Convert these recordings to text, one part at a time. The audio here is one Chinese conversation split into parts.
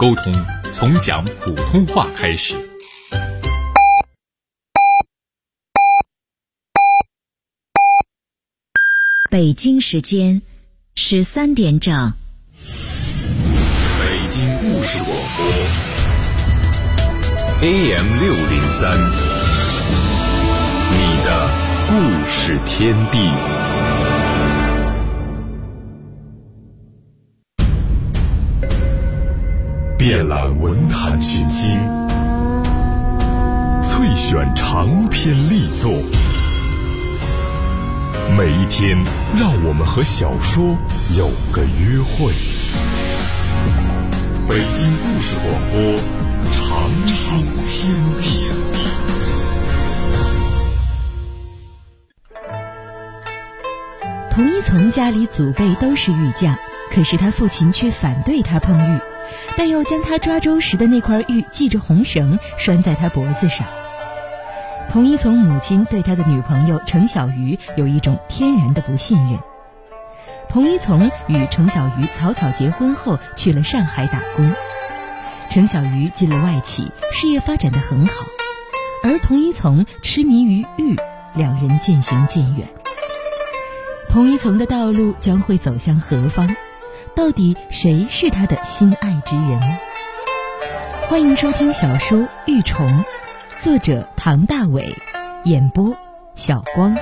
沟通从讲普通话开始。 北京时间13点整。 北京故事广播 AM603，你的故事天地。遍览文坛群星，萃选长篇力作。每一天，让我们和小说有个约会。北京故事广播，长书天地。 童一从家里祖辈都是玉匠，可是他父亲却反对他碰玉，但又将他抓周时的那块玉系着红绳拴在他脖子上。童一从母亲对他的女朋友程小鱼有一种天然的不信任。童一从与程小鱼草草结婚后去了上海打工，程小鱼进了外企，事业发展得很好，而童一从痴迷于玉，两人渐行渐远。童一从的道路将会走向何方？到底谁是他的心爱之人？欢迎收听小说《玉虫》，作者唐大伟，演播小光。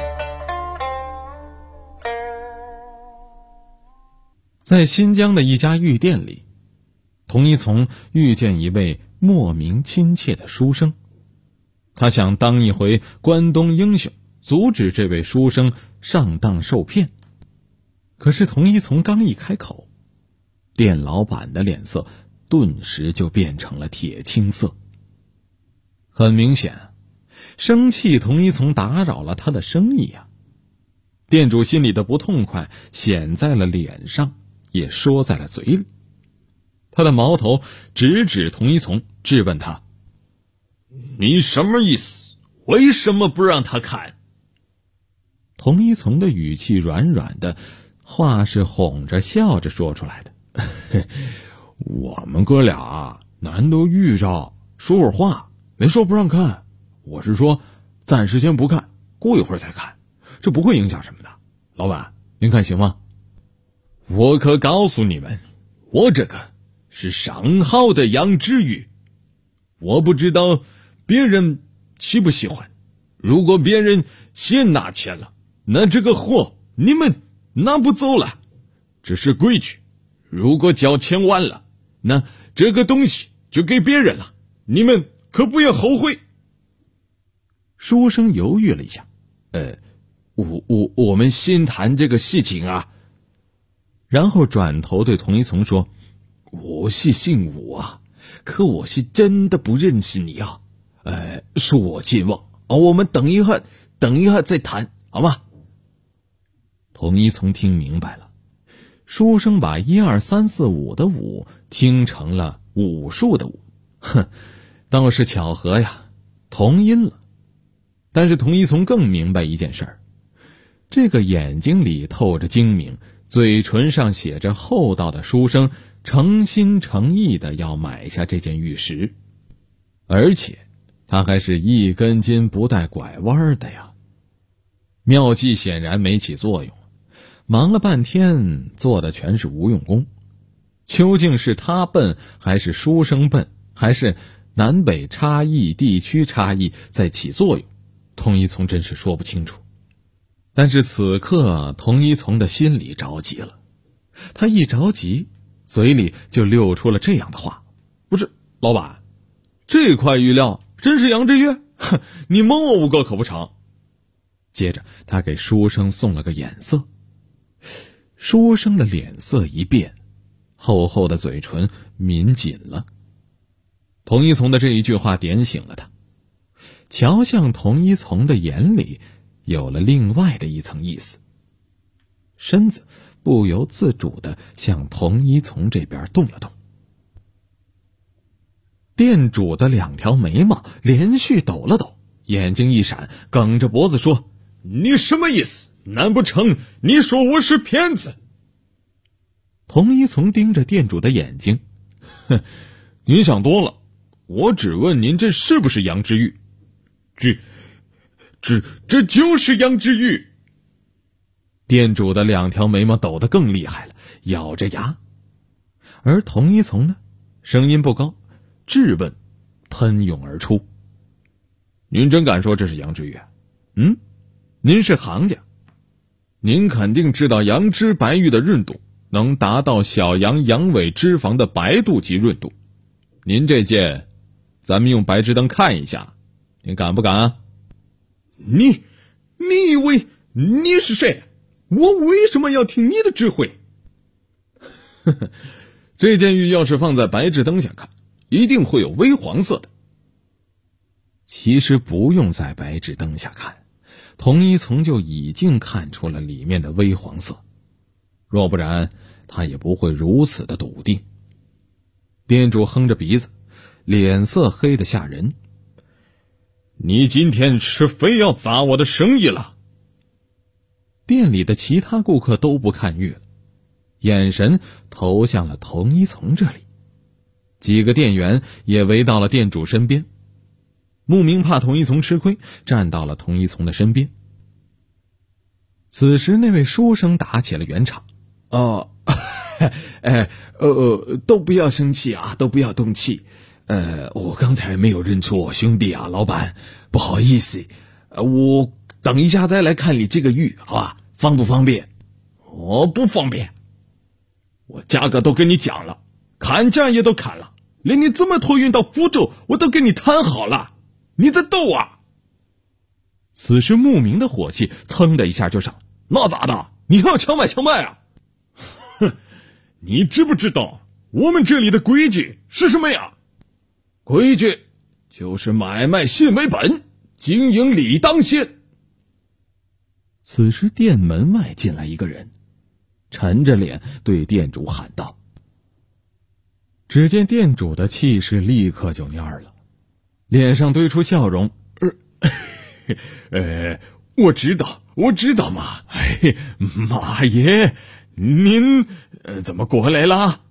在新疆的一家玉店里，童一从遇见一位莫名亲切的书生，他想当一回关东英雄，阻止这位书生上当受骗。可是童一从刚一开口，店老板的脸色顿时就变成了铁青色。很明显，生气童一从打扰了他的生意啊。店主心里的不痛快显在了脸上，也说在了嘴里。他的矛头直指童一从，质问他：你什么意思？为什么不让他看？童一从的语气软软的，话是哄着笑着说出来的。我们哥俩难得遇着，说会儿话，没说不让看，我是说暂时先不看，过一会儿再看，这不会影响什么的。老板，您看行吗？我可告诉你们，我这个是上好的养殖鱼，我不知道别人喜不喜欢，如果别人先拿钱了，那这个货你们拿不走了，这是规矩。如果交钱晚了，那这个东西就给别人了，你们可不要后悔。书生犹豫了一下，我们先谈这个事情啊。然后转头对童一从说：我是姓武啊，可我是真的不认识你啊，恕我健忘，我们等一下再谈，好吗？童一从听明白了，书生把1、2、3、4、5的5听成了武术的武，倒是巧合呀，同音了。但是童一从更明白一件事儿，这个眼睛里透着精明，嘴唇上写着厚道的书生诚心诚意的要买下这件玉石，而且他还是一根筋不带拐弯的呀。妙计显然没起作用，忙了半天做的全是无用功。究竟是他笨，还是书生笨，还是南北差异、地区差异在起作用，童一从真是说不清楚。但是此刻童一从的心里着急了，他一着急，嘴里就溜出了这样的话：不是老板，这块玉料真是羊脂玉？你蒙我5个可不成？接着他给书生送了个眼色，书生的脸色一变，厚厚的嘴唇抿紧了。童一从的这一句话点醒了他，瞧向童一从的眼里有了另外的一层意思，身子不由自主地向童一从这边动了动。店主的2条眉毛连续抖了抖，眼睛一闪，梗着脖子说：你什么意思？难不成你说我是骗子？童一从盯着店主的眼睛， 您想多了，我只问您这是不是杨之玉？这就是杨之玉。店主的2条眉毛抖得更厉害了，咬着牙。而童一从呢，声音不高，质问喷涌而出：您真敢说这是杨之玉？您是行家，您肯定知道杨枝白玉的润度能达到小羊羊尾脂肪的白度级润度。您这件，咱们用白炽灯看一下，您敢不敢啊？你以为你是谁？我为什么要听你的指挥？这件玉要是放在白炽灯下看，一定会有微黄色的。其实不用在白炽灯下看，童一从就已经看出了里面的微黄色，若不然他也不会如此的笃定。店主哼着鼻子，脸色黑得吓人。你今天是非要砸我的生意了？店里的其他顾客都不看玉了，眼神投向了童一从这里。几个店员也围到了店主身边。牧明怕童一从吃亏，站到了童一从的身边。此时那位书生打起了圆场。都不要生气啊，都不要动气。我刚才没有认出我兄弟啊，老板，不好意思。我等一下再来看你这个玉，好吧？方不方便？我不方便。我价格都跟你讲了，砍价也都砍了，连你怎么托运到福州我都跟你谈好了，你在斗啊？此时牧明的火气噌的一下就上，那咋的？你还要强卖啊？哼，你知不知道我们这里的规矩是什么呀？规矩就是买卖信为本，经营理当先。此时店门外进来一个人，沉着脸对店主喊道。只见店主的气势立刻就蔫了，脸上堆出笑容。我知道嘛。马爷，您怎么过来了？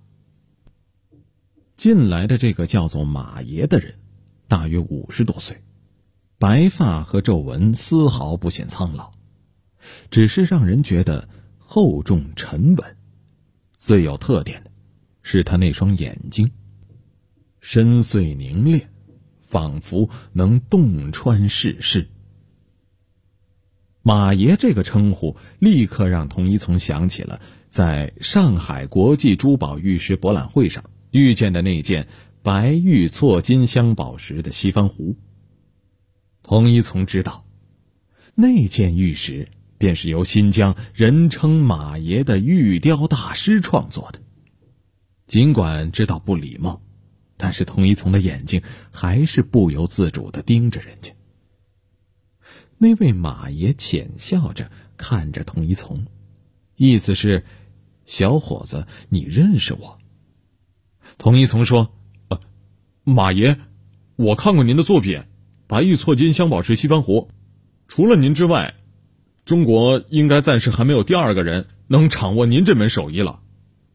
进来的这个叫做马爷的人大约50多岁，白发和皱纹丝毫不显苍老，只是让人觉得厚重沉稳。最有特点的是他那双眼睛，深邃凝练，仿佛能洞穿世事。马爷这个称呼立刻让童一从想起了在上海国际珠宝玉石博览会上遇见的那件白玉错金镶宝石的西方壶。童一从知道，那件玉石便是由新疆人称马爷的玉雕大师创作的。尽管知道不礼貌，但是童一从的眼睛还是不由自主地盯着人家。那位马爷浅笑着看着童一从，意思是，小伙子，你认识我？童一从说，马爷，我看过您的作品，白玉错金镶宝石西方壶，除了您之外，中国应该暂时还没有第二个人能掌握您这门手艺了。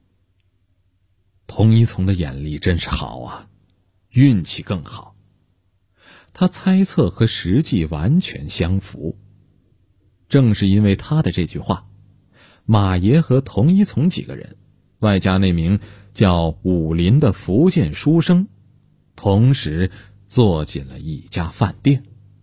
童一从的眼力真是好啊，运气更好。他猜测和实际完全相符。正是因为他的这句话，马爷和童一从几个人，外加那名叫武林的福建书生，同时坐进了一家饭店。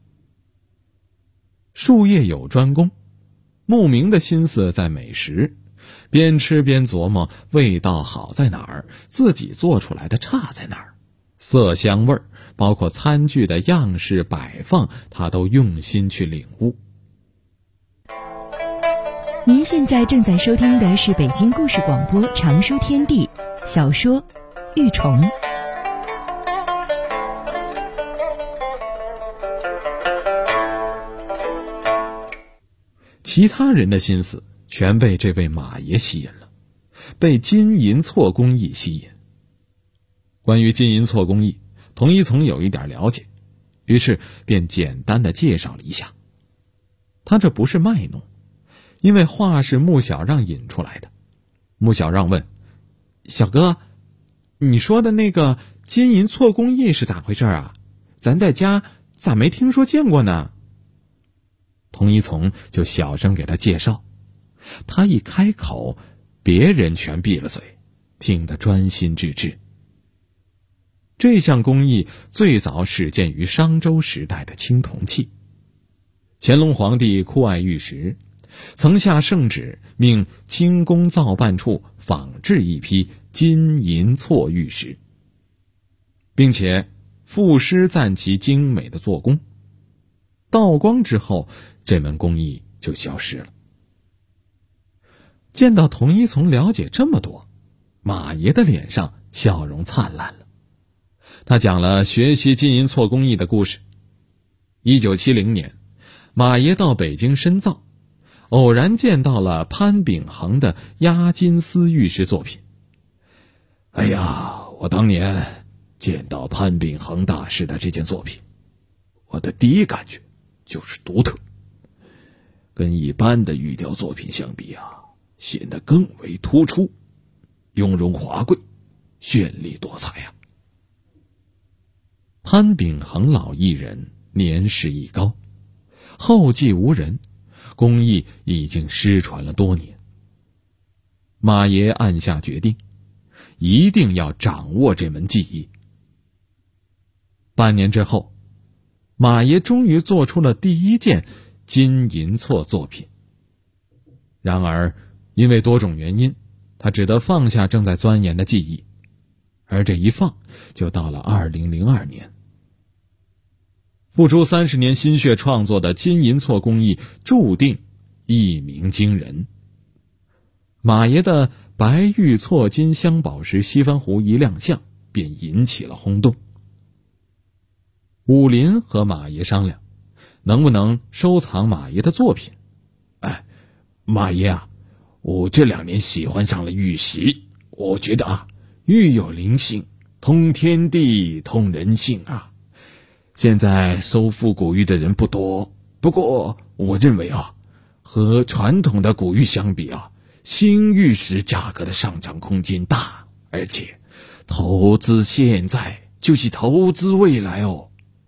术业有专攻，牧明的心思在美食，边吃边琢磨味道好在哪儿，自己做出来的差在哪儿，色香味儿，包括餐具的样式摆放，他都用心去领悟。 您现在正在收听的是北京故事广播长书天地小说《玉虫》。 其他人的心思全被这位马爷吸引了，被金银错工艺吸引。关于金银错工艺，童一从有一点了解，于是便简单的介绍了一下。他这不是卖弄，因为话是穆小让引出来的。穆小让问：小哥， 你说的那个金银错工艺是咋回事啊？咱在家咋没听说见过呢？童一从就小声给他介绍，他一开口，别人全闭了嘴，听得专心致志。这项工艺最早始建于商周时代的青铜器。乾隆皇帝酷爱玉石，曾下圣旨命清宫造办处仿制一批金银错玉石，并且赋诗赞其精美的做工。道光之后，这门工艺就消失了。见到童一从了解这么多，马爷的脸上笑容灿烂了。他讲了学习金银错工艺的故事。1970年，马爷到北京深造，偶然见到了潘秉衡的压金丝玉石作品。哎呀，我当年见到潘秉衡大师的这件作品，我的第一感觉就是独特，跟一般的玉雕作品相比啊，显得更为突出，雍容华贵，绚丽多彩啊。潘秉衡老艺人年事已高，后继无人，工艺已经失传了多年。马爷暗下决定，一定要掌握这门技艺。半年之后，马爷终于做出了第一件金银错作品。然而因为多种原因，他只得放下正在钻研的技艺，而这一放就到了2002年。付出30年心血创作的金银错工艺注定一鸣惊人。马爷的白玉错金镶宝石西番壶一亮相，便引起了轰动。武林和马爷商量，能不能收藏马爷的作品。马爷啊，我这2年喜欢上了玉石，我觉得啊，玉有灵性，通天地，通人性啊。现在收复古玉的人不多，不过我认为啊，和传统的古玉相比啊，新玉石价格的上涨空间大，而且投资现在就是投资未来哦。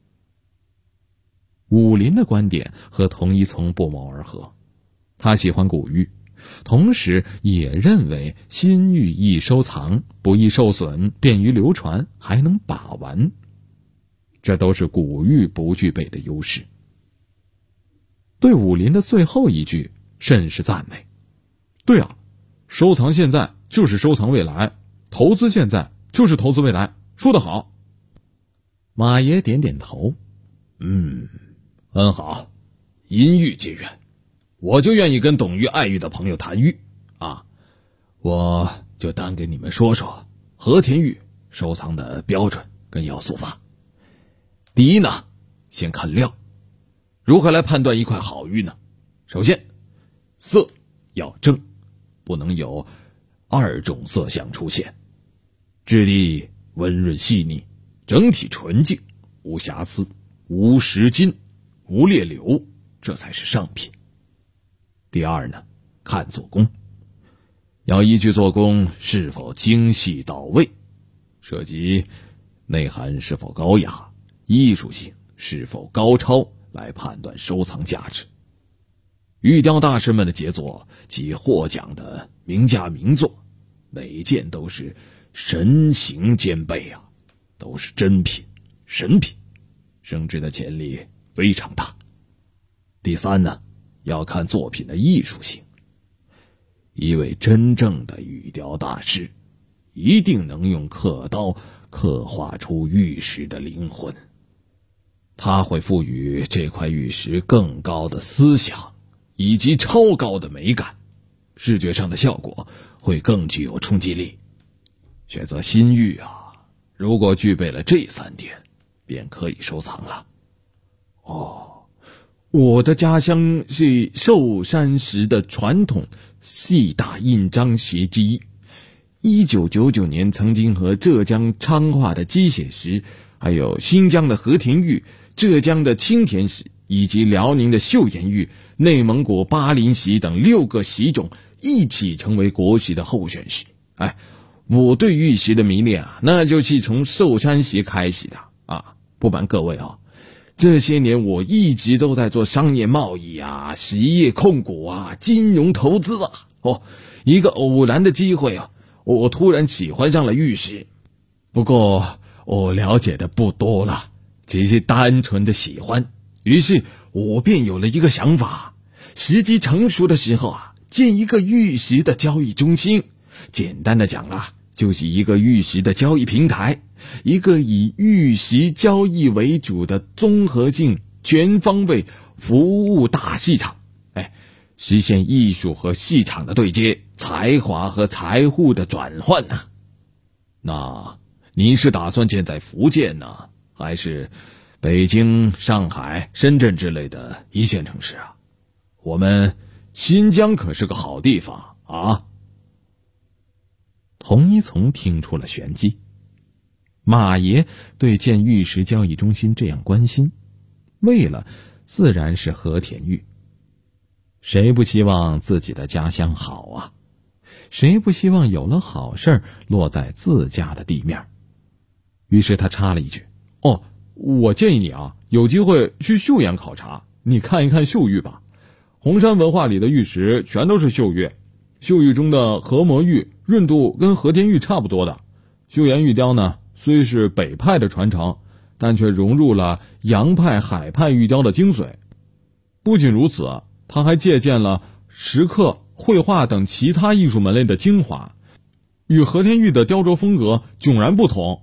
武林的观点和童一从不谋而合，他喜欢古玉，同时也认为新玉易收藏，不易受损，便于流传，还能把玩。这都是古玉不具备的优势。对武林的最后一句甚是赞美。对啊，收藏现在就是收藏未来，投资现在就是投资未来，说得好。马爷点点头，很好，因玉结缘，我就愿意跟懂玉爱玉的朋友谈玉啊。我就单给你们说说和田玉收藏的标准跟要素吧。第一呢，先看料。如何来判断一块好玉呢？首先，色要正，不能有2种色相出现。质地温润细腻，整体纯净，无瑕疵，无蚀金，无裂流，这才是上品。第二呢，看做工。要依据做工是否精细到位，涉及内涵是否高雅，艺术性是否高超来判断收藏价值。玉雕大师们的杰作及获奖的名家名作，每件都是神形兼备啊，都是珍品神品，升值的潜力非常大。第三呢，要看作品的艺术性。一位真正的玉雕大师一定能用刻刀刻画出玉石的灵魂，他会赋予这块玉石更高的思想以及超高的美感，视觉上的效果会更具有冲击力。选择新玉啊，如果具备了这3点，便可以收藏了。我的家乡是寿山石的传统4大印章石之一。1999年曾经和浙江昌化的鸡血石，还有新疆的和田玉、浙江的青田石以及辽宁的岫岩玉、内蒙古巴林石等6个石种一起成为国石的候选石。 我对玉石的迷恋啊，那就是从寿山石开始的啊。不瞒各位啊，这些年我一直都在做商业贸易啊、实业控股啊、金融投资啊。一个偶然的机会啊，我突然喜欢上了玉石。不过我了解的不多了，只是单纯的喜欢。于是我便有了一个想法，时机成熟的时候啊，建一个玉石的交易中心。简单的讲啊，就是一个玉石的交易平台，一个以玉石交易为主的综合性全方位服务大市场。实现艺术和市场的对接，才华和财富的转换呢。那您是打算建在福建呢，还是北京、上海、深圳之类的一线城市啊？我们新疆可是个好地方啊。童一从听出了玄机，马爷对建玉石交易中心这样关心，为了自然是和田玉。谁不希望自己的家乡好啊？谁不希望有了好事落在自家的地面？于是他插了一句：我建议你啊，有机会去岫岩考察，你看一看岫玉吧。红山文化里的玉石全都是岫玉，岫玉中的合模玉润度跟和田玉差不多的。岫岩玉雕呢，虽是北派的传承，但却融入了洋派、海派玉雕的精髓。不仅如此，他还借鉴了石刻、绘画等其他艺术门类的精华，与和田玉的雕琢风格迥然不同。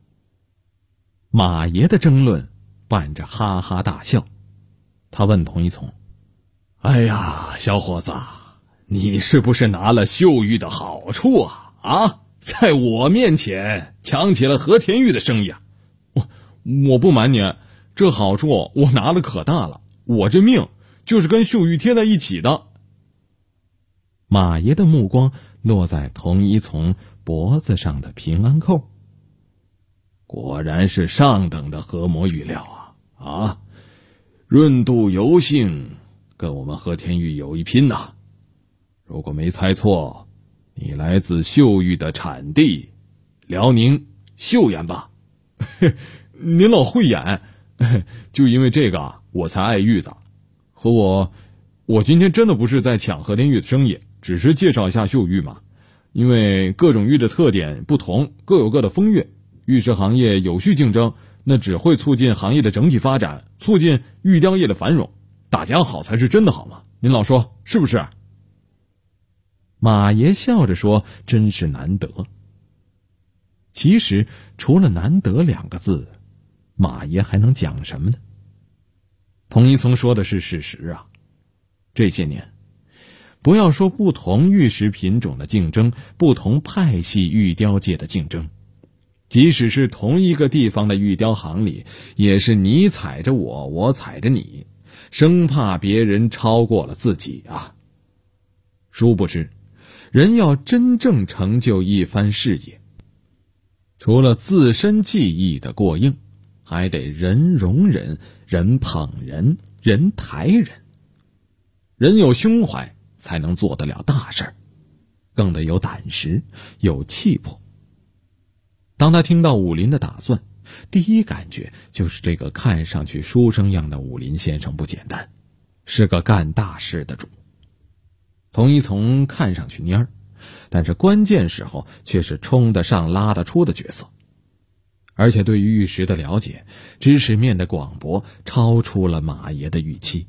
马爷的争论伴着哈哈大笑，他问童一从：哎呀，小伙子，你是不是拿了岫玉的好处啊？在我面前抢起了和田玉的生意啊！我不瞒您，这好处我拿的可大了，我这命就是跟岫玉贴在一起的。马爷的目光落在童一从脖子上的平安扣，果然是上等的合模玉料啊！润度油性跟我们和田玉有一拼呐。如果没猜错，你来自岫玉的产地辽宁岫岩吧？您老慧眼，就因为这个我才爱玉的。和我今天真的不是在抢和田玉的生意，只是介绍一下岫玉嘛。因为各种玉的特点不同，各有各的风韵，玉石行业有序竞争，那只会促进行业的整体发展，促进玉雕业的繁荣。大家好才是真的好嘛，您老说是不是？马爷笑着说，真是难得。其实除了难得两个字，马爷还能讲什么呢？童一从说的是事实啊。这些年，不要说不同玉石品种的竞争，不同派系玉雕界的竞争，即使是同一个地方的玉雕行里，也是你踩着我，我踩着你，生怕别人超过了自己啊。殊不知，人要真正成就一番事业，除了自身技艺的过硬，还得人容人，人捧人，人抬人。人有胸怀才能做得了大事儿，更得有胆识，有气魄。当他听到武林的打算，第一感觉就是这个看上去书生样的武林先生不简单，是个干大事的主。童一从看上去蔫儿，但是关键时候却是冲得上拉得出的角色，而且对于玉石的了解、知识面的广博，超出了马爷的预期。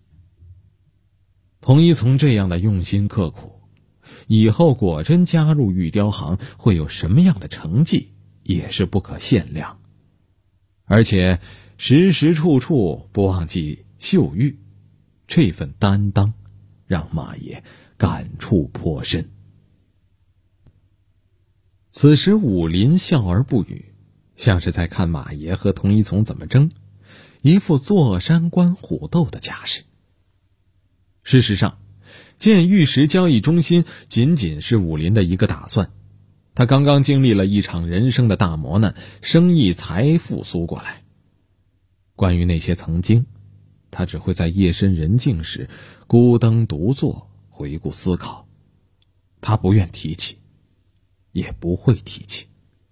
童一从这样的用心刻苦，以后果真加入玉雕行，会有什么样的成绩，也是不可限量。而且时时处处不忘记岫玉，这份担当让马爷感触颇深。此时武林笑而不语，像是在看马爷和童一从怎么争，一副坐山观虎斗的架势。事实上，建玉石交易中心仅仅是武林的一个打算，他刚刚经历了一场人生的大磨难，生意财复苏过来。关于那些曾经，他只会在夜深人静时孤灯独坐，回顾思考，他不愿提起， 也不会提起。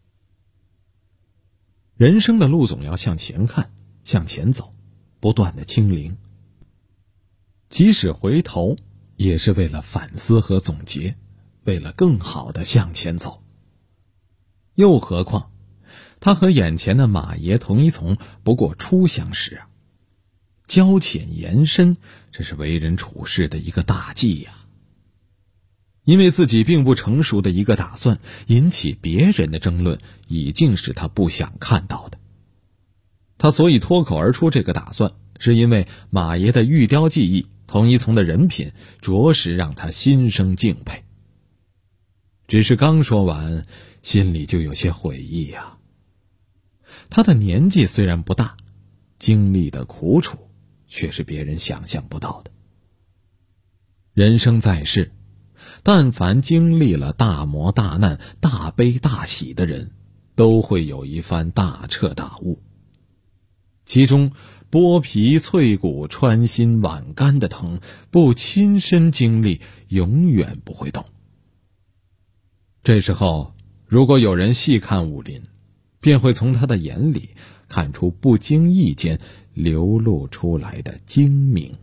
人生的路总要向前看，向前走，不断的清零。即使回头，也是为了反思和总结，为了更好的向前走。又何况他和眼前的马爷童一从不过初相识啊，交浅言深，这是为人处事的一个大忌呀。因为自己并不成熟的一个打算，引起别人的争论，已经是他不想看到的。他所以脱口而出这个打算，是因为马爷的玉雕技艺，童一从的人品，着实让他心生敬佩。只是刚说完，心里就有些悔意啊。他的年纪虽然不大，经历的苦楚却是别人想象不到的。人生在世，但凡经历了大磨大难、大悲大喜的人，都会有一番大彻大悟。其中剥皮脆骨、穿心剜肝的疼，不亲身经历，永远不会懂。这时候，如果有人细看武林，便会从他的眼里看出不经意间流露出来的精明。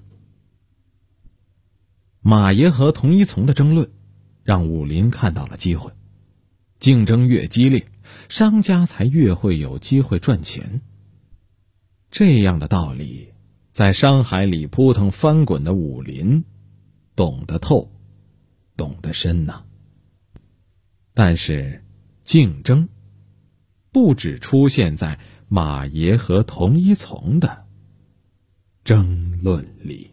马爷和童一从的争论，让武林看到了机会。竞争越激烈，商家才越会有机会赚钱。这样的道理，在商海里扑腾翻滚的武林，懂得透，懂得深呐。但是，竞争不只出现在马爷和童一从的争论里。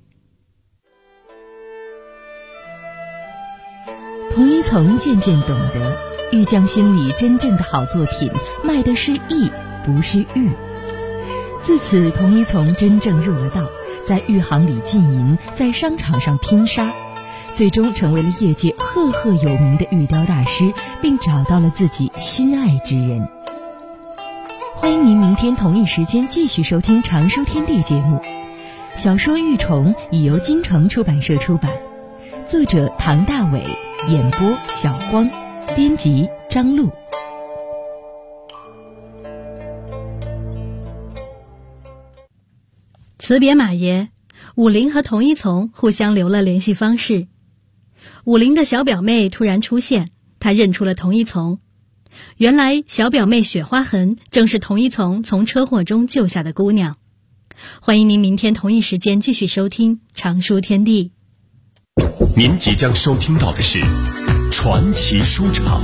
童一从渐渐懂得，玉匠心里真正的好作品，卖的是艺，不是玉。自此，童一从真正入了道，在玉行里浸淫，在商场上拼杀，最终成为了业界赫赫有名的玉雕大师，并找到了自己心爱之人。欢迎您明天同一时间继续收听常书天地节目。小说《玉虫》已由京城出版社出版，作者唐大伟，演播小光，编辑张璐。 辞别马爷，武林和童一从互相留了联系方式。武林的小表妹突然出现，她认出了童一从。原来小表妹雪花痕正是童一从车祸中救下的姑娘。欢迎您明天同一时间继续收听常书天地。 您即将收听到的是传奇书场。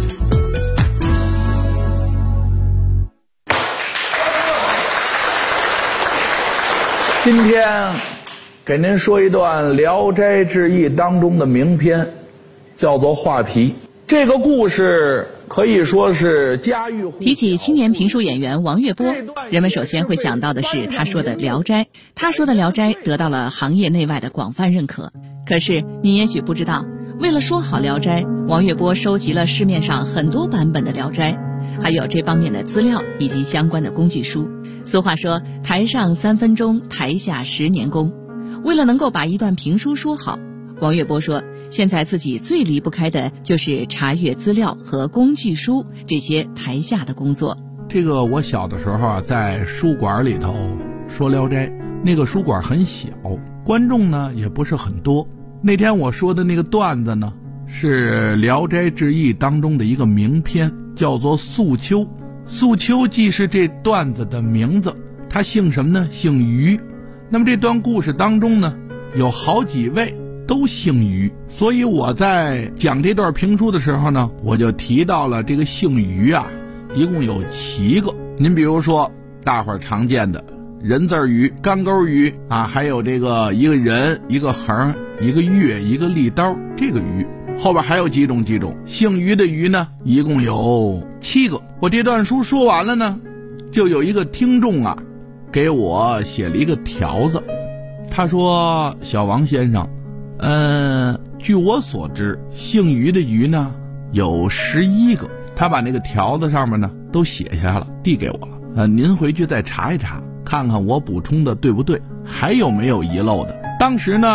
今天给您说一段《聊斋志异》当中的名篇，叫做《画皮》。这个故事可以说是家喻户晓。 提起青年评书演员王月波，人们首先会想到的是他说的《聊斋》。他说的《聊斋》得到了行业内外的广泛认可。可是你也许不知道，为了说好《聊斋》，王月波收集了市面上很多版本的《聊斋》，还有这方面的资料以及相关的工具书。俗话说，台上3分钟，台下10年功。为了能够把一段评书说好，王月波说，现在自己最离不开的就是查阅资料和工具书这些台下的工作。 这个我小的时候啊，在书馆里头说《聊斋》，那个书馆很小，观众呢也不是很多。那天我说的那个段子呢，是《聊斋志异》当中的一个名篇，叫做《素秋》。素秋既是这段子的名字，他姓什么呢？姓于。那么这段故事当中呢，有好几位都姓于，所以我在讲这段评书的时候呢，我就提到了这个姓于啊，一共有7个。您比如说大伙儿常见的人字于、干钩于啊，还有这个一个人、一个横、一个月、一个利刀，这个于后边还有几种姓于的于呢，一共有7个。我这段书说完了呢，就有一个听众啊给我写了一个条子，他说，小王先生，据我所知，姓于的于呢有11个。他把那个条子上面呢都写下了，递给我了。您回去再查一查，看看我补充的对不对，还有没有遗漏的。当时呢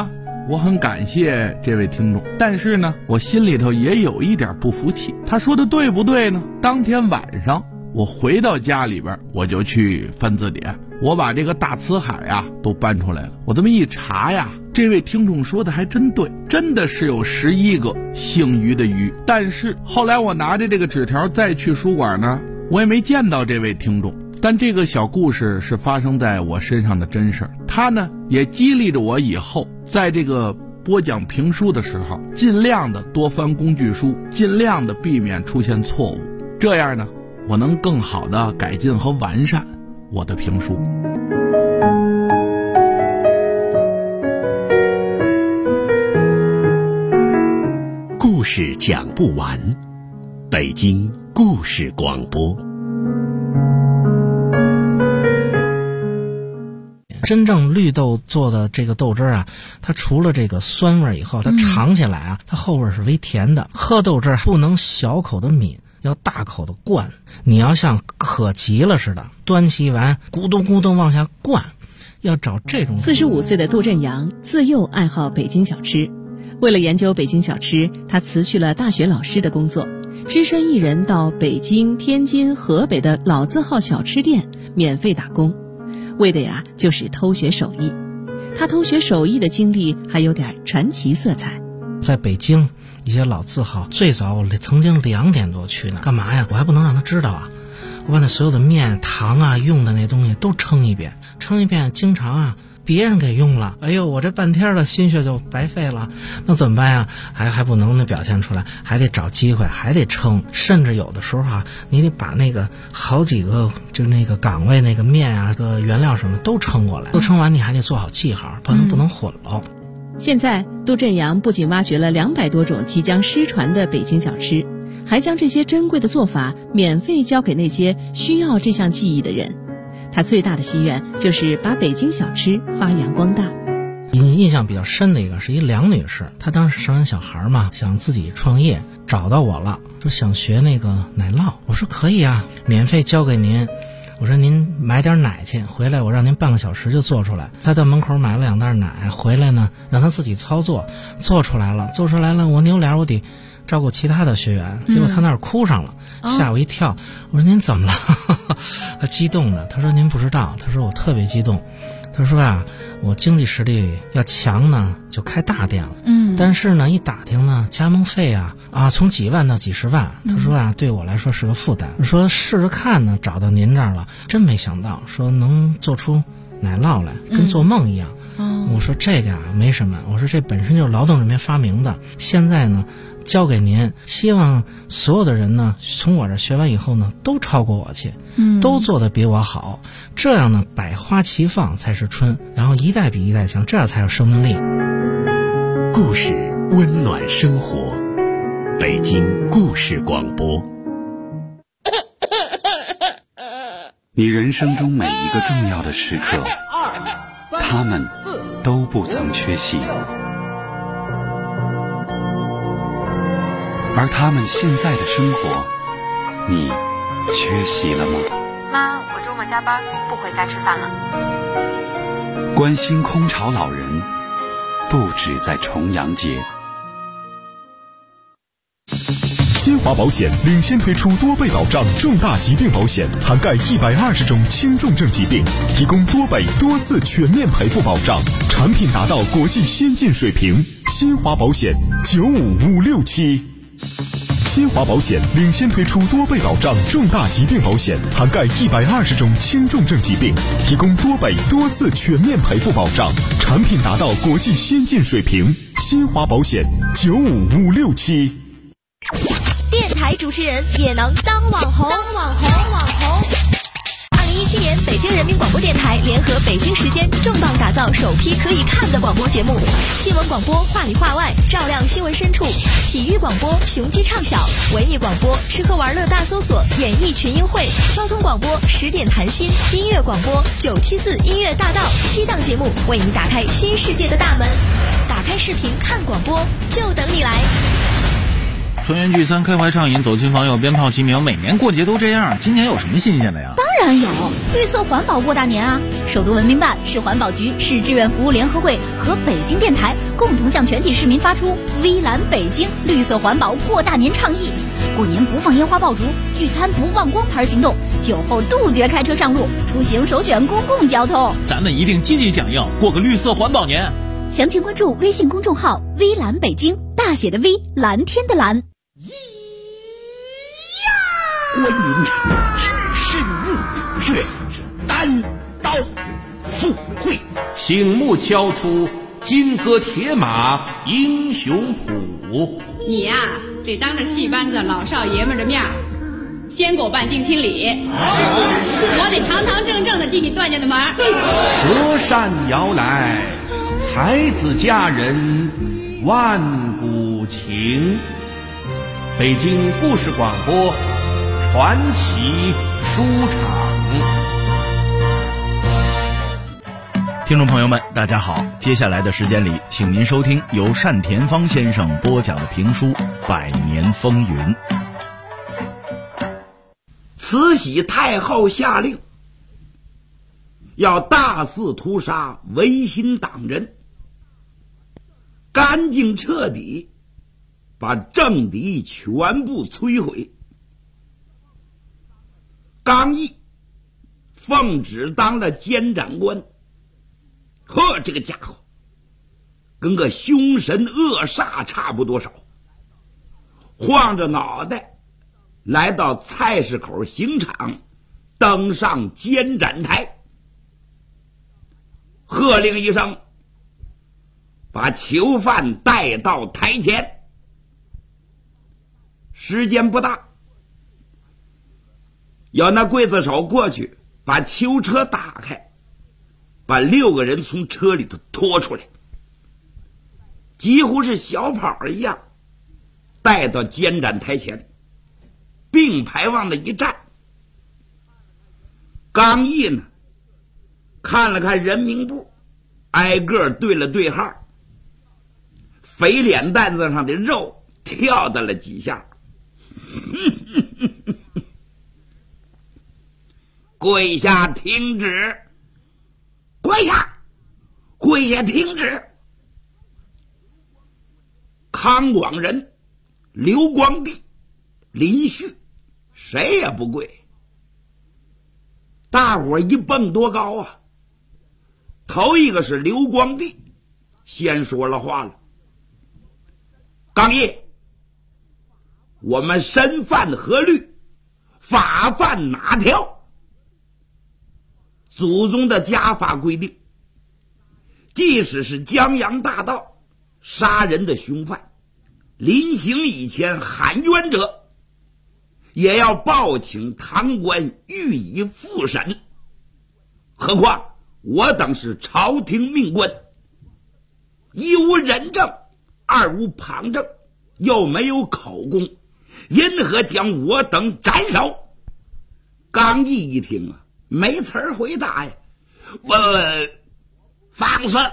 我很感谢这位听众，但是呢，我心里头也有一点不服气。他说的对不对呢？当天晚上我回到家里边，我就去翻字典，我把这个大辞海啊都搬出来了。我这么一查呀，这位听众说的还真对，真的是有11个姓于的于。但是后来我拿着这个纸条再去书馆呢，我也没见到这位听众。但这个小故事是发生在我身上的真事儿，它呢也激励着我以后在这个播讲评书的时候，尽量的多翻工具书，尽量的避免出现错误，这样呢我能更好的改进和完善我的评书。 故事讲不完，北京故事广播。 真正绿豆做的这个豆汁啊，它除了这个酸味以后，它尝起来啊，它后味是微甜的。喝豆汁不能小口的抿，要大口的灌。你要像渴急了似的，端起一碗咕咚咕咚往下灌，要找这种。 45岁的杜振阳自幼爱好北京小吃，为了研究北京小吃，他辞去了大学老师的工作，只身一人到北京、天津、河北的老字号小吃店免费打工。为的呀，就是偷学手艺。他偷学手艺的经历还有点传奇色彩。 在北京一些老字号，最早我曾经2点多去呢，干嘛呀？我还不能让他知道啊！我把那所有的面、糖啊、用的那东西都称一遍，经常啊别人给用了，哎呦，我这半天的心血就白费了，那怎么办呀？还不能表现出来，还得找机会，还得称，甚至有的时候啊，你得把那个好几个就那个岗位那个面啊、个原料什么都称过来，都称完你还得做好记号，不能混了。 现在杜振阳不仅挖掘了200多种即将失传的北京小吃，还将这些珍贵的做法免费教给那些需要这项技艺的人。他最大的心愿就是把北京小吃发扬光大。 印象比较深的一个是一梁女士，她当时生完小孩嘛，想自己创业，找到我了，说想学那个奶酪。我说可以啊，免费教给您。我说您买点奶去，回来我让您半个小时就做出来。她到门口买了2袋奶，回来呢让她自己操作，做出来了，我扭脸我得照顾其他的学员，结果她那儿哭上了，吓我一跳。我说您怎么了？她激动的，她说您不知道，她说我特别激动。她说啊，我经济实力要强呢，就开大店了。但是呢，一打听呢，加盟费啊从几万到几十万。她说啊，对我来说是个负担。说试着看呢，找到您这儿了，真没想到，说能做出奶酪来，跟做梦一样。我说这个啊没什么，我说这本身就是劳动人民发明的，现在呢交给您，希望所有的人呢从我这学完以后呢都超过我去，都做得比我好，这样呢百花齐放才是春，然后一代比一代强，这样才有生命力。 故事温暖生活，北京故事广播。 你人生中每一个重要的时刻，他们都不曾缺席，而他们现在的生活，你缺席了吗？ 妈，我周末加班，不回家吃饭了。 关心空巢老人，不止在重阳节。 新华保险领先推出多倍保障重大疾病保险，涵盖120种轻重症疾病，提供多倍多次全面赔付保障，产品达到国际先进水平。新华保险95567。新华保险领先推出多倍保障重大疾病保险，涵盖120种轻重症疾病，提供多倍多次全面赔付保障，产品达到国际先进水平。新华保险95567。 电台主持人也能当网红。2017年，北京人民广播电台联合北京时间重磅打造首批可以看的广播节目：新闻广播话里话外，照亮新闻深处；体育广播雄鸡唱晓；文艺广播吃喝玩乐大搜索，演艺群英会；交通广播10点谈心；音乐广播974音乐大道。7档节目为你打开新世界的大门。打开视频看广播，就等你来。 团圆聚餐，开怀畅饮，走亲访友，鞭炮齐鸣，每年过节都这样，今年有什么新鲜的呀？ 当然有，绿色环保过大年啊！首都文明办、市环保局、市志愿服务联合会和北京电台共同向全体市民发出微蓝北京绿色环保过大年倡议。过年不放烟花爆竹，聚餐不忘光牌行动，酒后杜绝开车上路，出行首选公共交通。 咱们一定积极响应，过个绿色环保年。 详情关注微信公众号微蓝北京，大写的 V， 蓝天的蓝。 观音只是墓穴，单刀赴会， 醒目敲出金戈铁马英雄谱。 你呀，得当着戏班子老少爷们的面先给我办定亲礼，我得堂堂正正的进你段家的门。 隔山遥来，才子佳人万古情。北京故事广播传奇书场。 听众朋友们，大家好，接下来的时间里，请您收听由单田芳先生播讲的评书《百年风云》。 慈禧太后下令，要大肆屠杀维新党人，干净彻底，把政敌全部摧毁。刚毅奉旨当了监斩官，呵，这个家伙跟个凶神恶煞差不多少，晃着脑袋来到菜市口刑场，登上监斩台，喝令一声，把囚犯带到台前。时间不大，要那刽子手过去把囚车打开，把6个人从车里头拖出来，几乎是小跑一样带到监斩台前，并排往那一站。刚毅呢看了看人名簿，挨个对了对号，肥脸蛋子上的肉跳到了几下。跪下听旨，跪下，跪下听旨。康广人、刘光第、林旭，谁也不跪。大伙一蹦多高啊！头一个是刘光第，先说了话了：刚毅，我们身犯何律，法犯哪条？祖宗的家法规定，即使是江洋大盗、杀人的凶犯，临刑以前喊冤者，也要报请堂官予以复审。何况我等是朝廷命官，一无人证，二无旁证，又没有口供，因何将我等斩首？刚毅一听啊，没词儿回答呀。放肆！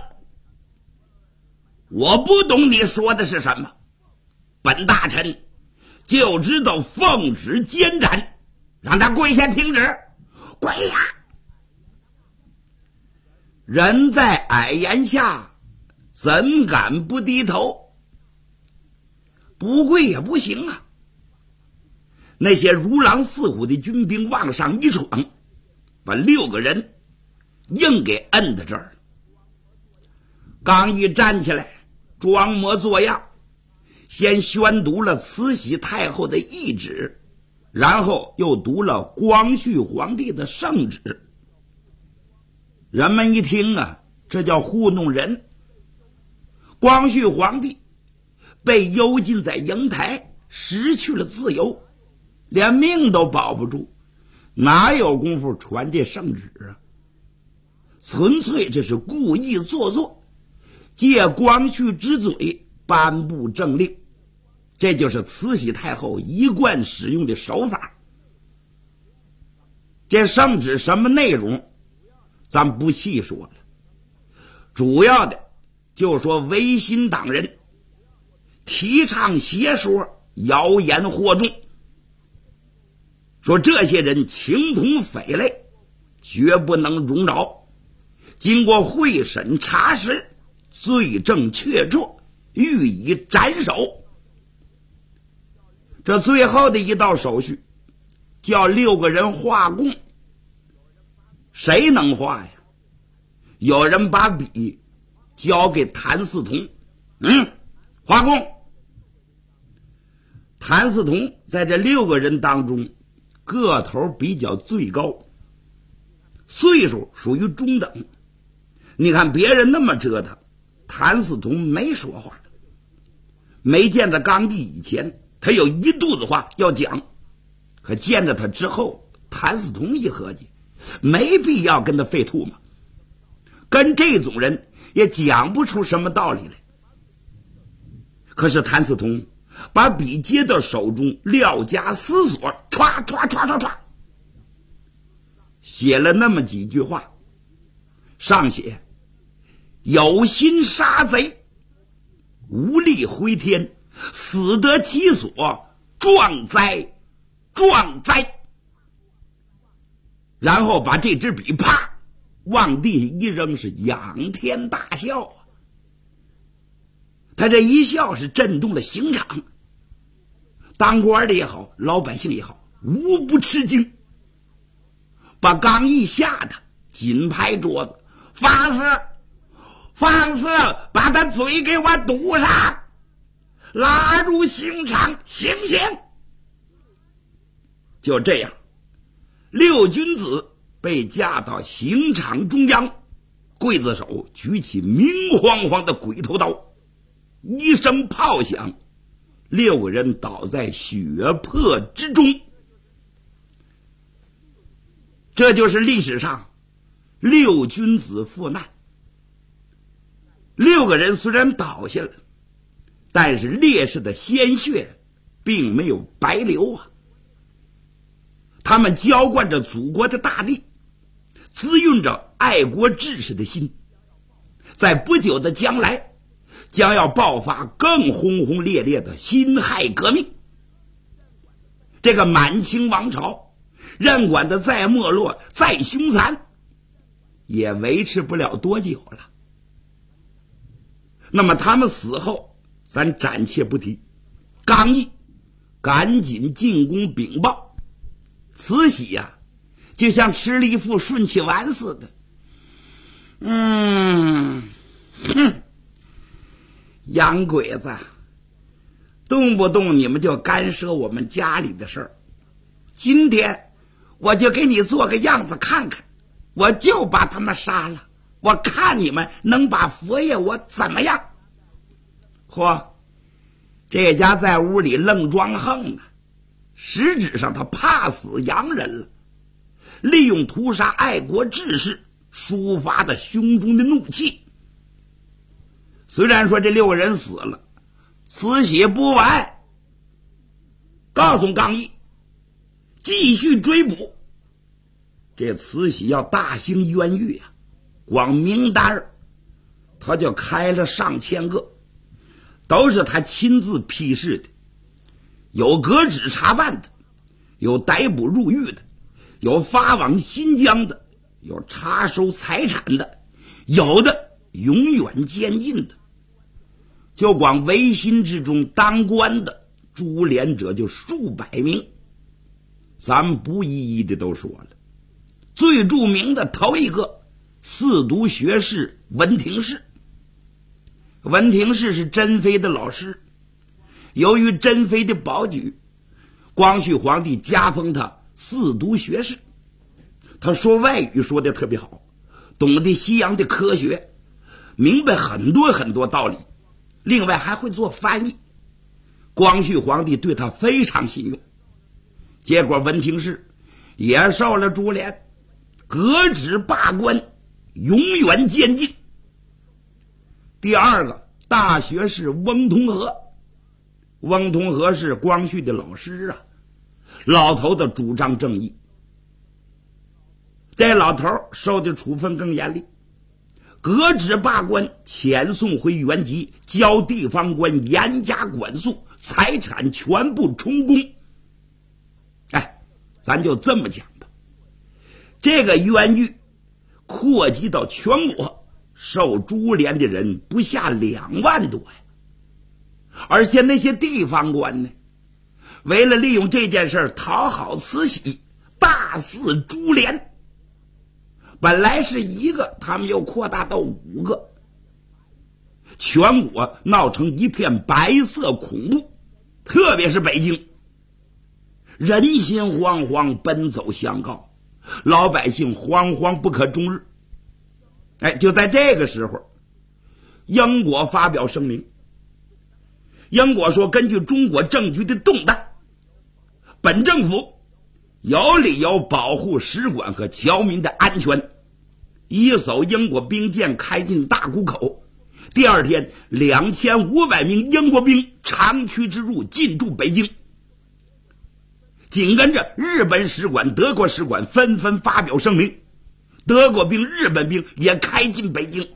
我不懂你说的是什么，本大臣就知道奉旨监斩，让他跪下听旨。跪呀！人在矮檐下，怎敢不低头？不跪也不行啊！那些如狼似虎的军兵往上一闯，把6个人硬给摁在这儿。刚一站起来，装模作样，先宣读了慈禧太后的懿旨，然后又读了光绪皇帝的圣旨。人们一听啊，这叫糊弄人。光绪皇帝被幽禁在瀛台，失去了自由，连命都保不住，哪有功夫传这圣旨啊？纯粹这是故意做作，借光绪之嘴颁布政令，这就是慈禧太后一贯使用的手法。这圣旨什么内容咱不细说了，主要的就说维新党人提倡邪说， 谣言惑众，说这些人情同匪类，绝不能容饶。经过会审查实，罪证确凿，予以斩首。这最后的一道手续，叫6个人画供。谁能画呀？有人把笔交给谭嗣同，画供。谭嗣同在这6个人当中个头比较最高，岁数属于中等。你看别人那么折腾，谭嗣同没说话。没见着刚毅以前，他有一肚子话要讲，可见着他之后，谭嗣同一合计，没必要跟他费吐嘛，跟这种人也讲不出什么道理来。可是谭嗣同把笔接到手中，料加思索，唰唰唰唰唰，写了那么几句话。上写：有心杀贼，无力回天，死得其所，壮哉壮哉。然后把这支笔啪往地下一扔，是仰天大笑啊！他这一笑是震动了刑场，当官的也好，老百姓也好，无不吃惊。把刚毅吓得紧拍桌子：放肆！放肆！把他嘴给我堵上，拉入刑场行刑。就这样，6君子被架到刑场中央，刽子手举起明晃晃的鬼头刀，一声炮响，6个人倒在血泊之中。这就是历史上6君子赴难。6个人虽然倒下了，但是烈士的鲜血并没有白流啊！他们浇灌着祖国的大地，滋润着爱国志士的心，在不久的将来将要爆发更轰轰烈烈的辛亥革命。这个满清王朝任管的再没落再凶残，也维持不了多久了。那么他们死后咱暂且不提，刚毅赶紧进宫禀报，慈禧呀，就像吃了一副顺气丸似的。洋鬼子，动不动你们就干涉我们家里的事儿。今天我就给你做个样子看看，我就把他们杀了，我看你们能把佛爷我怎么样。嚯，这家在屋里愣装横啊，实质上他怕死洋人了，利用屠杀爱国志士抒发的胸中的怒气。虽然说这6个人死了，慈禧不完，告诉刚毅继续追捕。这慈禧要大兴冤狱啊，光名单他就开了上千个，都是他亲自批示的，有革职查办的，有逮捕入狱的，有发往新疆的，有查收财产的，有的永远监禁的。就光维新之中当官的株连者就数百名，咱们不一一的都说了。最著名的头一个四读学士文廷式。文廷式是珍妃的老师，由于珍妃的保举，光绪皇帝加封他四读学士。他说外语说得特别好，懂得西洋的科学，明白很多很多道理，另外还会做翻译。光绪皇帝对他非常信用，结果文廷式也受了株连，革职罢官，永远监禁。第二个大学士翁同龢，翁同龢是光绪的老师啊，老头子主张正义，这老头受的处分更严厉，革职罢官，遣送回原籍，交地方官严加管束， 财产全部充公。哎，咱就这么讲吧，这个冤狱扩及到全国，受株连的人不下2万多呀。而且那些地方官呢，为了利用这件事讨好慈禧，大肆株连。本来是1个，他们又扩大到5个，全国闹成一片白色恐怖。特别是北京，人心惶惶，奔走相告，老百姓惶惶不可终日。哎，就在这个时候，英国发表声明。英国说，根据中国政局的动荡，本政府有理由保护使馆和侨民的安全。1艘英国兵舰开进大沽口，第2天2500名英国兵长驱直入，进驻北京。紧跟着日本使馆、德国使馆纷纷发表声明，德国兵、日本兵也开进北京。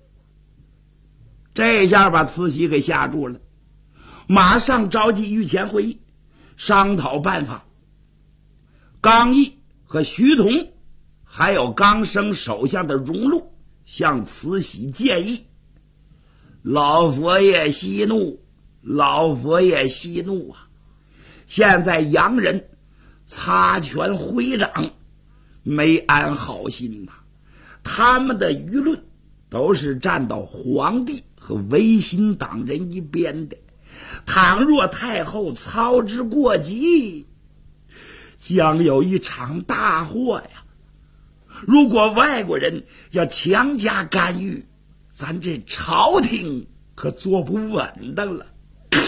这下把慈禧给吓住了，马上召集御前会议，商讨办法。刚毅和徐桐还有刚升首相的荣禄向慈禧建议，老佛爷息怒，老佛爷息怒啊！现在洋人擦拳挥掌，没安好心呐。他们的舆论都是站到皇帝和维新党人一边的。倘若太后操之过急，将有一场大祸呀！如果外国人要强加干预，咱这朝廷可坐不稳当了。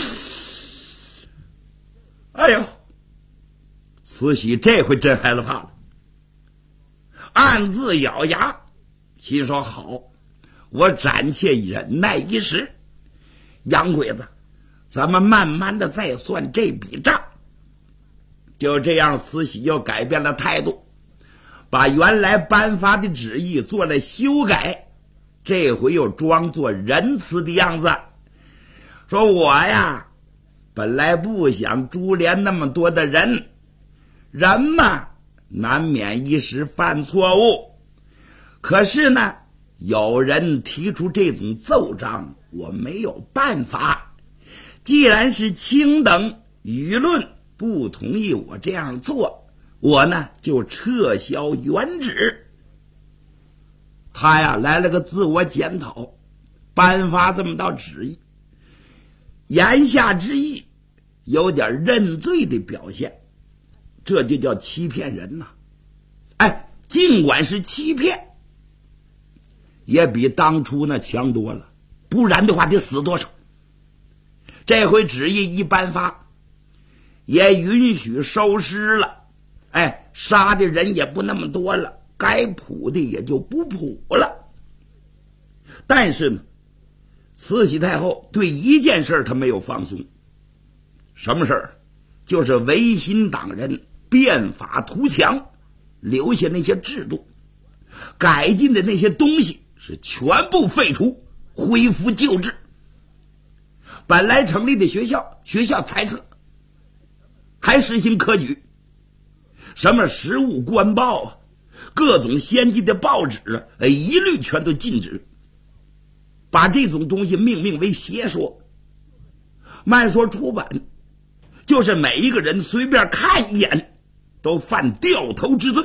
哎呦，慈禧这回真害了怕了，暗自咬牙，心说好，我暂且忍耐一时，洋鬼子，咱们慢慢的再算这笔账。就这样，慈禧又改变了态度，把原来颁发的旨意做了修改，这回又装作仁慈的样子，说我呀本来不想株连那么多的人，人嘛难免一时犯错误，可是呢有人提出这种奏章，我没有办法，既然是卿等舆论不同意我这样做，我呢就撤销原旨。他呀来了个自我检讨，颁发这么道旨意，言下之意有点认罪的表现，这就叫欺骗人呐。哎，尽管是欺骗，也比当初那强多了，不然的话得死多少。这回旨意一颁发，也允许收尸了，哎，杀的人也不那么多了，该捕的也就不捕了。但是呢，慈禧太后对一件事她没有放松。什么事儿？就是维新党人变法图强，留下那些制度，改进的那些东西是全部废除，恢复旧制。本来成立的学校裁撤，还实行科举，什么实物官报啊，各种先进的报纸啊，一律全都禁止，把这种东西命名为邪说。慢说出版，就是每一个人随便看一眼都犯掉头之罪。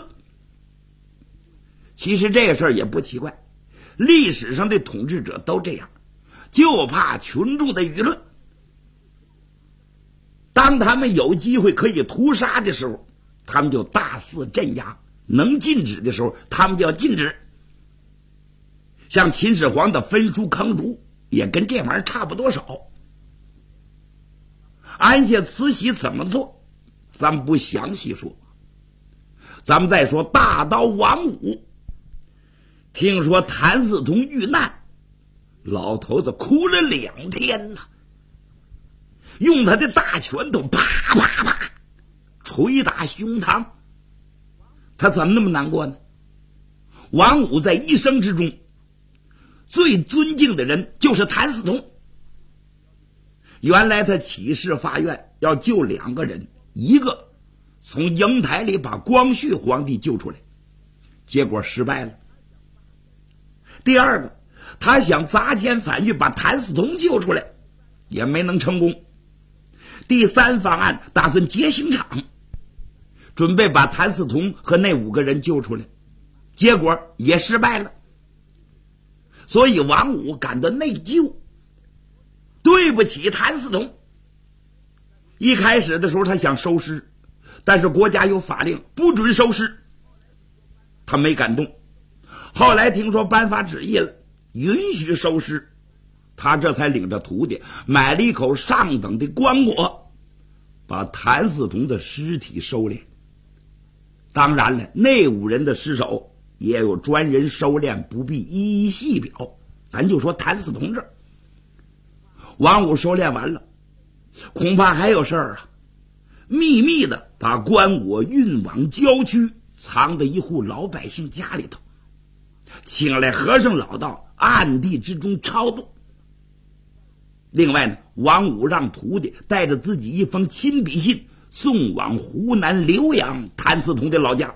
其实这个事儿也不奇怪，历史上的统治者都这样，就怕群众的舆论。当他们有机会可以屠杀的时候，他们就大肆镇压，能禁止的时候他们就要禁止。像秦始皇的焚书坑儒也跟这玩意儿差不多少。安下慈禧怎么做咱们不详细说，咱们再说大刀王五。听说谭嗣同遇难，老头子哭了2天呐，用他的大拳头啪啪啪捶打胸膛。他怎么那么难过呢？王五在一生之中最尊敬的人就是谭嗣同， 原来他起誓发愿要救2个人，一个从瀛台里把光绪皇帝救出来，结果失败了。第二个，他想砸监反狱把谭嗣同救出来，也没能成功。第3方案打算劫刑场，准备把谭嗣同和那5个人救出来，结果也失败了。所以王武感到内疚，对不起谭嗣同。一开始的时候他想收尸，但是国家有法令不准收尸，他没敢动。后来听说颁发旨意了，允许收尸，他这才领着徒弟买了一口上等的棺椁，把谭嗣同的尸体收敛。当然了，那5人的尸首也有专人收敛，不必一一细表，咱就说谭嗣同这儿。王武收敛完了，恐怕还有事儿啊，秘密的把棺椁运往郊区，藏在一户老百姓家里头，请来和尚老道暗地之中超度。另外呢，王武让徒弟带着自己一封亲笔信送往湖南浏阳谭嗣同的老家，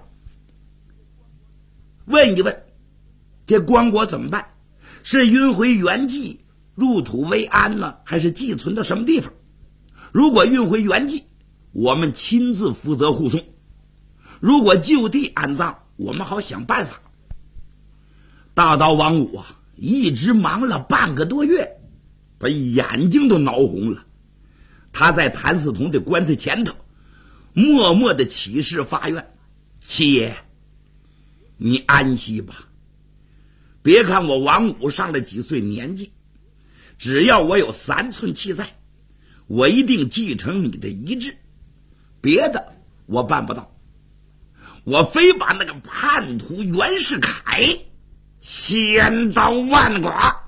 问一问这棺椁怎么办，是运回原籍入土为安呢，还是寄存到什么地方？如果运回原籍，我们亲自负责护送；如果就地安葬，我们好想办法。大刀王武啊，一直忙了半个多月，把眼睛都挠红了。他在谭嗣同的棺材前头默默的起誓发愿：七爷，你安息吧，别看我王武上了几岁年纪，只要我有3寸气在，我一定继承你的遗志，别的我办不到，我非把那个叛徒袁世凯千刀万剐。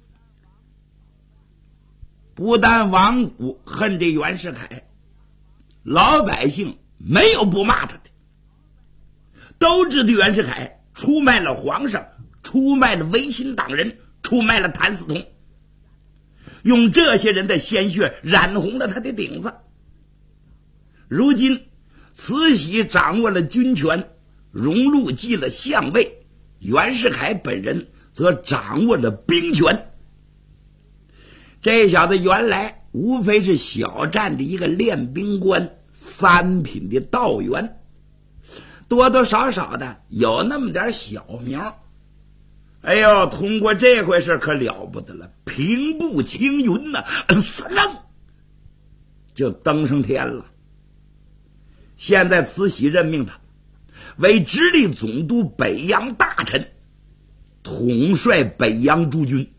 不但王武恨这袁世凯，老百姓没有不骂他的，都知道袁世凯出卖了皇上，出卖了维新党人，出卖了谭嗣同，用这些人的鲜血染红了他的顶子。如今慈禧掌握了军权，荣禄继了相位，袁世凯本人则掌握了兵权。这小子原来无非是小站的一个练兵官，3品的道员，多多少少的有那么点小名。哎呦，通过这回事可了不得了，平步青云呐，呲楞就登上天了。现在慈禧任命他为直隶总督北洋大臣，统帅北洋诸军。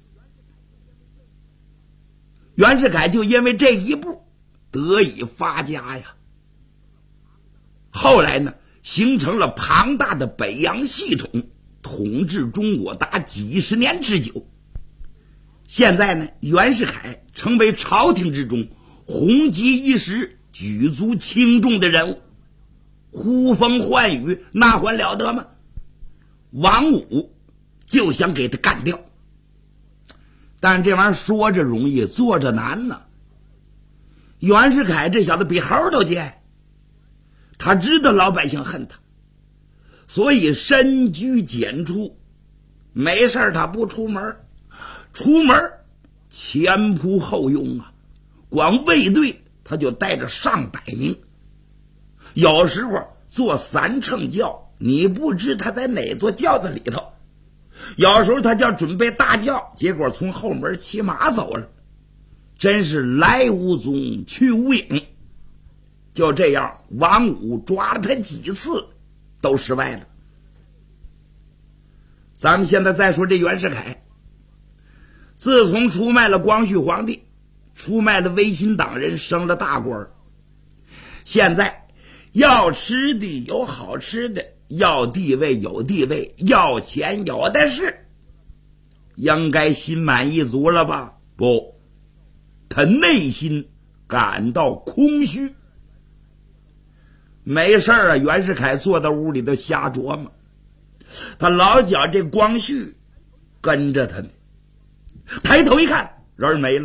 袁世凯就因为这一步得以发家呀。后来呢，形成了庞大的北洋系统，统治中国达几十年之久。现在呢，袁世凯成为朝廷之中红极一时、举足轻重的人物，呼风唤雨，那还了得吗？王武就想给他干掉，但这玩意儿说着容易，做着难呢。袁世凯这小子比猴都贱，他知道老百姓恨他，所以深居简出，没事他不出门，出门前仆后拥啊。光卫队他就带着上百名，有时候坐3乘轿，你不知他在哪座轿子里头，有时候他叫准备大轿，结果从后门骑马走了，真是来无踪去无影。就这样，王武抓了他几次都失败了。咱们现在再说这袁世凯，自从出卖了光绪皇帝，出卖了维新党人，升了大官，现在要吃的有好吃的，要地位有地位，要钱有的是，应该心满意足了吧？不，他内心感到空虚。没事啊，袁世凯坐到屋里头瞎琢磨，他老觉这光绪跟着他呢。抬头一看，人没了，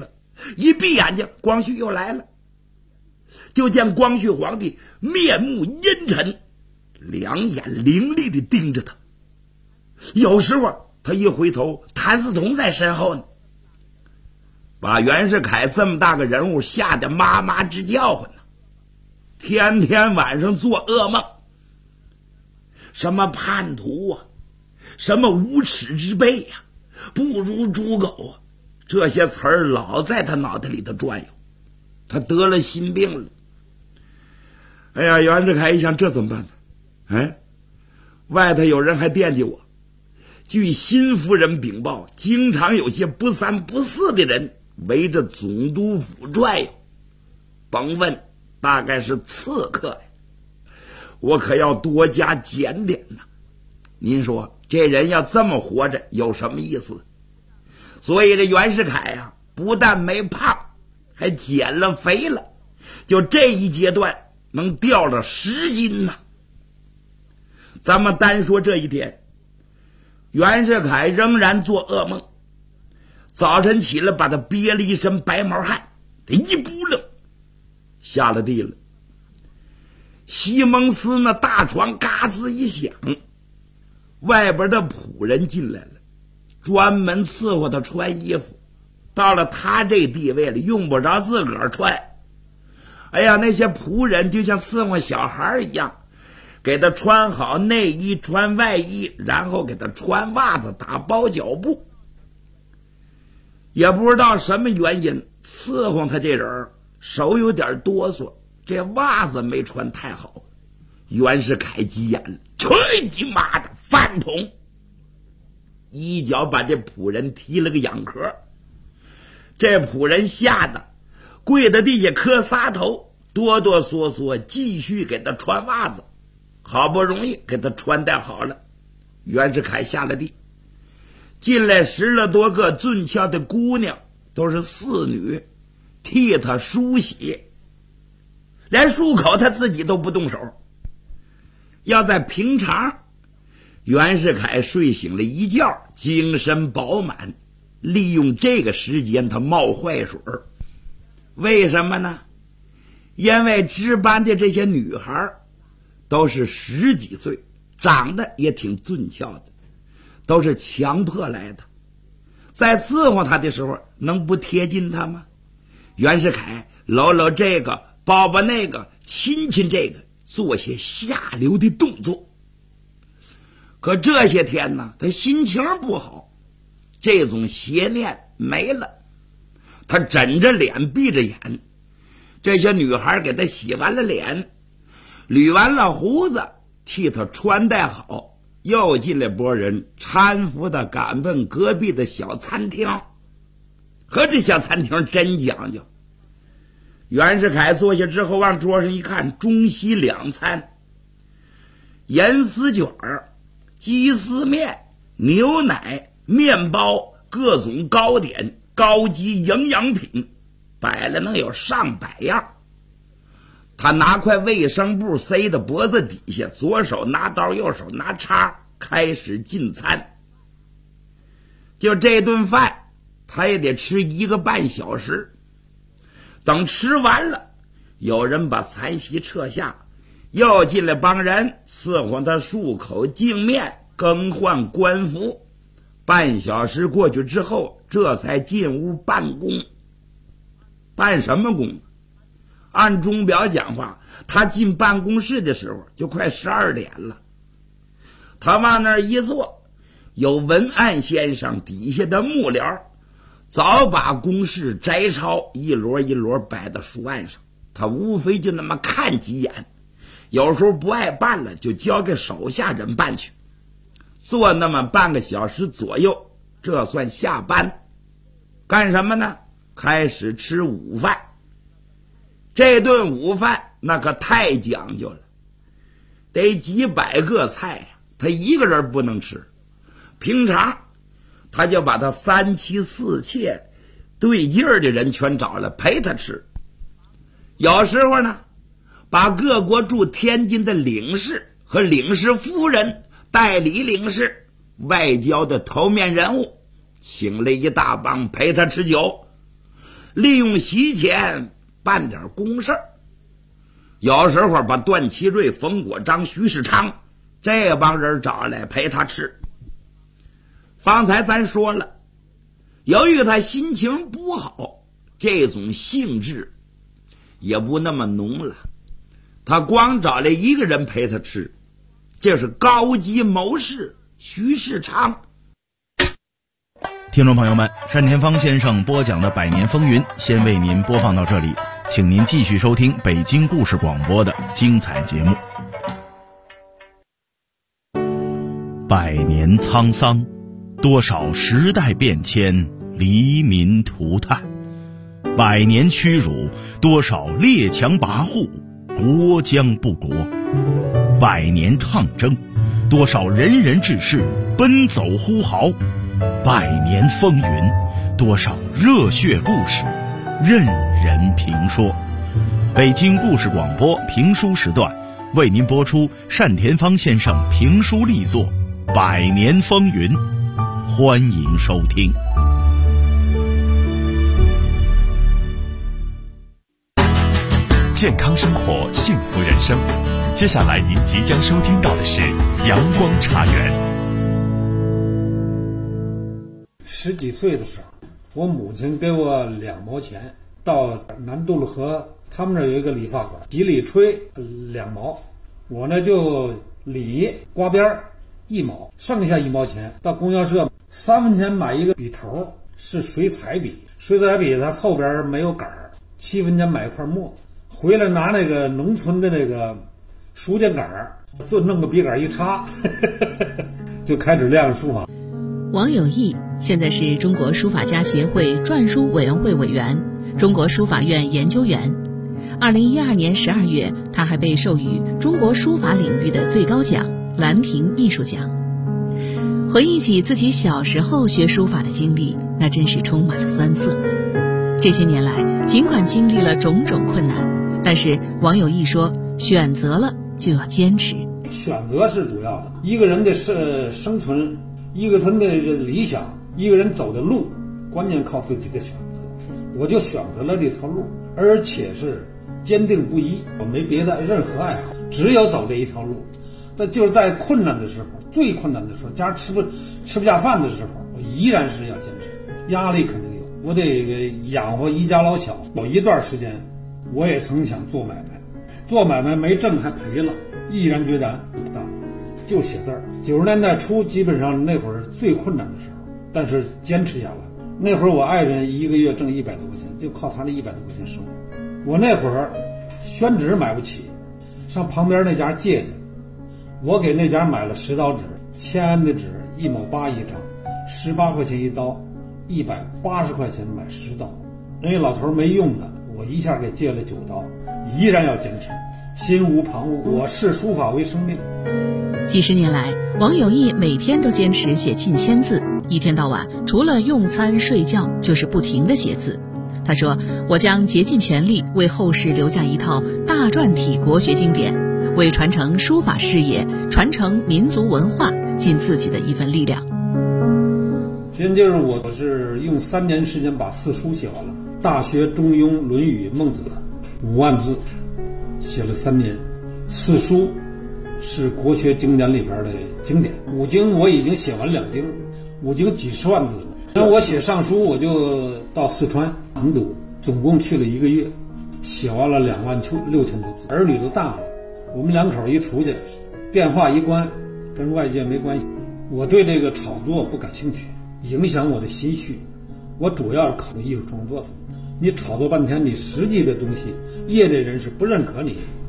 一闭眼睛，光绪又来了。就见光绪皇帝面目阴沉，两眼凌厉地盯着他。有时候他一回头，谭嗣同在身后呢，把袁世凯这么大个人物吓得妈妈直叫唤呢，天天晚上做噩梦，什么叛徒啊，什么无耻之辈呀，不如猪狗啊，这些词儿老在他脑袋里头转悠。他得了心病了。哎呀，袁世凯一想，这怎么办呢？哎，外头有人还惦记我。据新夫人禀报，经常有些不三不四的人围着总督府转悠，甭问，大概是刺客呀。我可要多加检点呐。您说这人要这么活着有什么意思？所以这袁世凯呀，不但没胖，还减了肥了，就这一阶段能掉了10斤呢。咱们单说这一天，袁世凯仍然做噩梦。早晨起来，把他憋了一身白毛汗，他一扑棱下了地了。西蒙斯那大床嘎吱一响，外边的仆人进来了，专门伺候他穿衣服。到了他这地位了，用不着自个儿穿。哎呀，那些仆人就像伺候小孩一样，给他穿好内衣穿外衣，然后给他穿袜子打包脚布。也不知道什么原因，伺候他这人手有点哆嗦，这袜子没穿太好。袁世凯急眼了，去你妈的饭桶！一脚把这仆人踢了个仰壳。这仆人吓得跪在地下磕仨头，哆哆嗦嗦继续给他穿袜子。好不容易给他穿戴好了，袁世凯下了地，进来10了多个俊俏的姑娘，都是侍女，替他梳洗，连漱口他自己都不动手。要在平常，袁世凯睡醒了一觉，精神饱满，利用这个时间他冒坏水。为什么呢？因为值班的这些女孩都是10几岁，长得也挺俊俏的，都是强迫来的。在伺候他的时候，能不贴近他吗？袁世凯搂搂这个，抱抱那个，亲亲这个，做些下流的动作。可这些天呢，他心情不好，这种邪念没了。他枕着脸闭着眼，这些女孩给他洗完了脸，捋完了胡子，替他穿戴好，又进来波人，搀扶他赶奔隔壁的小餐厅。和这小餐厅真讲究。袁世凯坐下之后，往桌上一看，中西两餐，盐丝卷、鸡丝面、牛奶、面包，各种糕点、高级营养品，摆了能有上百样。他拿块卫生布塞到脖子底下，左手拿刀，右手拿叉，开始进餐。就这顿饭他也得吃1个半小时。等吃完了，有人把残席撤下，又进来帮人伺候他漱口净面，更换官服。半小时过去之后，这才进屋办公。办什么工？按钟表讲话，他进办公室的时候就快12点了。他往那儿一坐，有文案先生底下的幕僚早把公事摘抄一摞一摞摆到书案上，他无非就那么看几眼，有时候不爱办了就交给手下人办去。做那么半个小时左右，这算下班。干什么呢？开始吃午饭。这顿午饭那可太讲究了，得几百个菜呀，他一个人不能吃。平常他就把他3妻4妾对劲儿的人全找来陪他吃。有时候呢，把各国驻天津的领事和领事夫人、代理领事、外交的头面人物请了一大帮陪他吃酒。 利用席钱办点公事儿。有时候把段祺瑞、冯国璋、徐世昌这帮人找来陪他吃。方才咱说了，由于他心情不好，这种兴致也不那么浓了。他光找来一个人陪他吃，这是高级谋士徐世昌。 听众朋友们，单田芳先生播讲的《百年风云》先为您播放到这里，请您继续收听北京故事广播的精彩节目。百年沧桑，多少时代变迁，黎民涂炭；百年屈辱，多少列强跋扈，国将不国；百年抗争，多少仁人志士奔走呼号；百年风云，多少热血故事任人评说。北京故事广播评书时段为您播出单田芳先生评书力作《百年风云》，欢迎收听。 健康生活，幸福人生。接下来您即将收听到的是阳光茶园。 10几岁的时候，我母亲给我2毛钱，到南渡路河他们这有一个理发馆，洗理吹2毛，我呢就理刮边1毛，剩下1毛钱到供销社3分钱买一个笔头，是水彩笔，水彩笔它后边没有杆儿，7分钱买一块墨，回来拿那个农村的那个书架杆儿，就弄个笔杆一插就开始练书法。 王有义现在是中国书法家协会篆书委员会委员、中国书法院研究员。2012年12月，他还被授予中国书法领域的最高奖兰亭艺术奖。回忆起自己小时候学书法的经历，那真是充满了酸涩。这些年来，尽管经历了种种困难，但是王有义说，选择了就要坚持。 选择是主要的，一个人的生存，一个人的理想，一个人走的路，关键靠自己的选择。我就选择了这条路，而且是坚定不移，我没别的任何爱好，只有走这一条路。但就是在困难的时候，最困难的时候，家吃不下饭的时候，我依然是要坚持。压力肯定有，我得养活一家老小。有一段时间，我也曾想做买卖，做买卖没挣还赔了，毅然决然就写字儿。90年代初，基本上那会儿最困难的时候，但是坚持下来。那会儿我爱人1个月挣100多块钱，就靠他那100多块钱生活。我那会儿宣纸买不起，上旁边那家借去，我给那家买了10刀纸，签安的纸1毛8一张，18块钱一刀，180块钱买10刀。人家老头没用的，我一下给借了9刀，依然要坚持，心无旁骛，我视书法为生命。 几十年来，王有义每天都坚持写近1000字，一天到晚除了用餐睡觉就是不停地写字。他说，我将竭尽全力为后世留下一套大篆体国学经典，为传承书法事业、传承民族文化尽自己的一份力量。 现就是我是用3年时间把4书写完了，大学、中庸、论语、孟子5万字写了3年。4书是国学经典里边的经典，5经我已经写完2经，5经几十万字了。那我写上书，我就到四川成都，总共去了1个月，写完了26000多字。儿女都大了，我们2口一出去，电话一关，跟外界没关系。我对这个炒作不感兴趣，影响我的心绪。我主要是考虑艺术创作的，你炒作半天，你实际的东西，业内人士不认可你，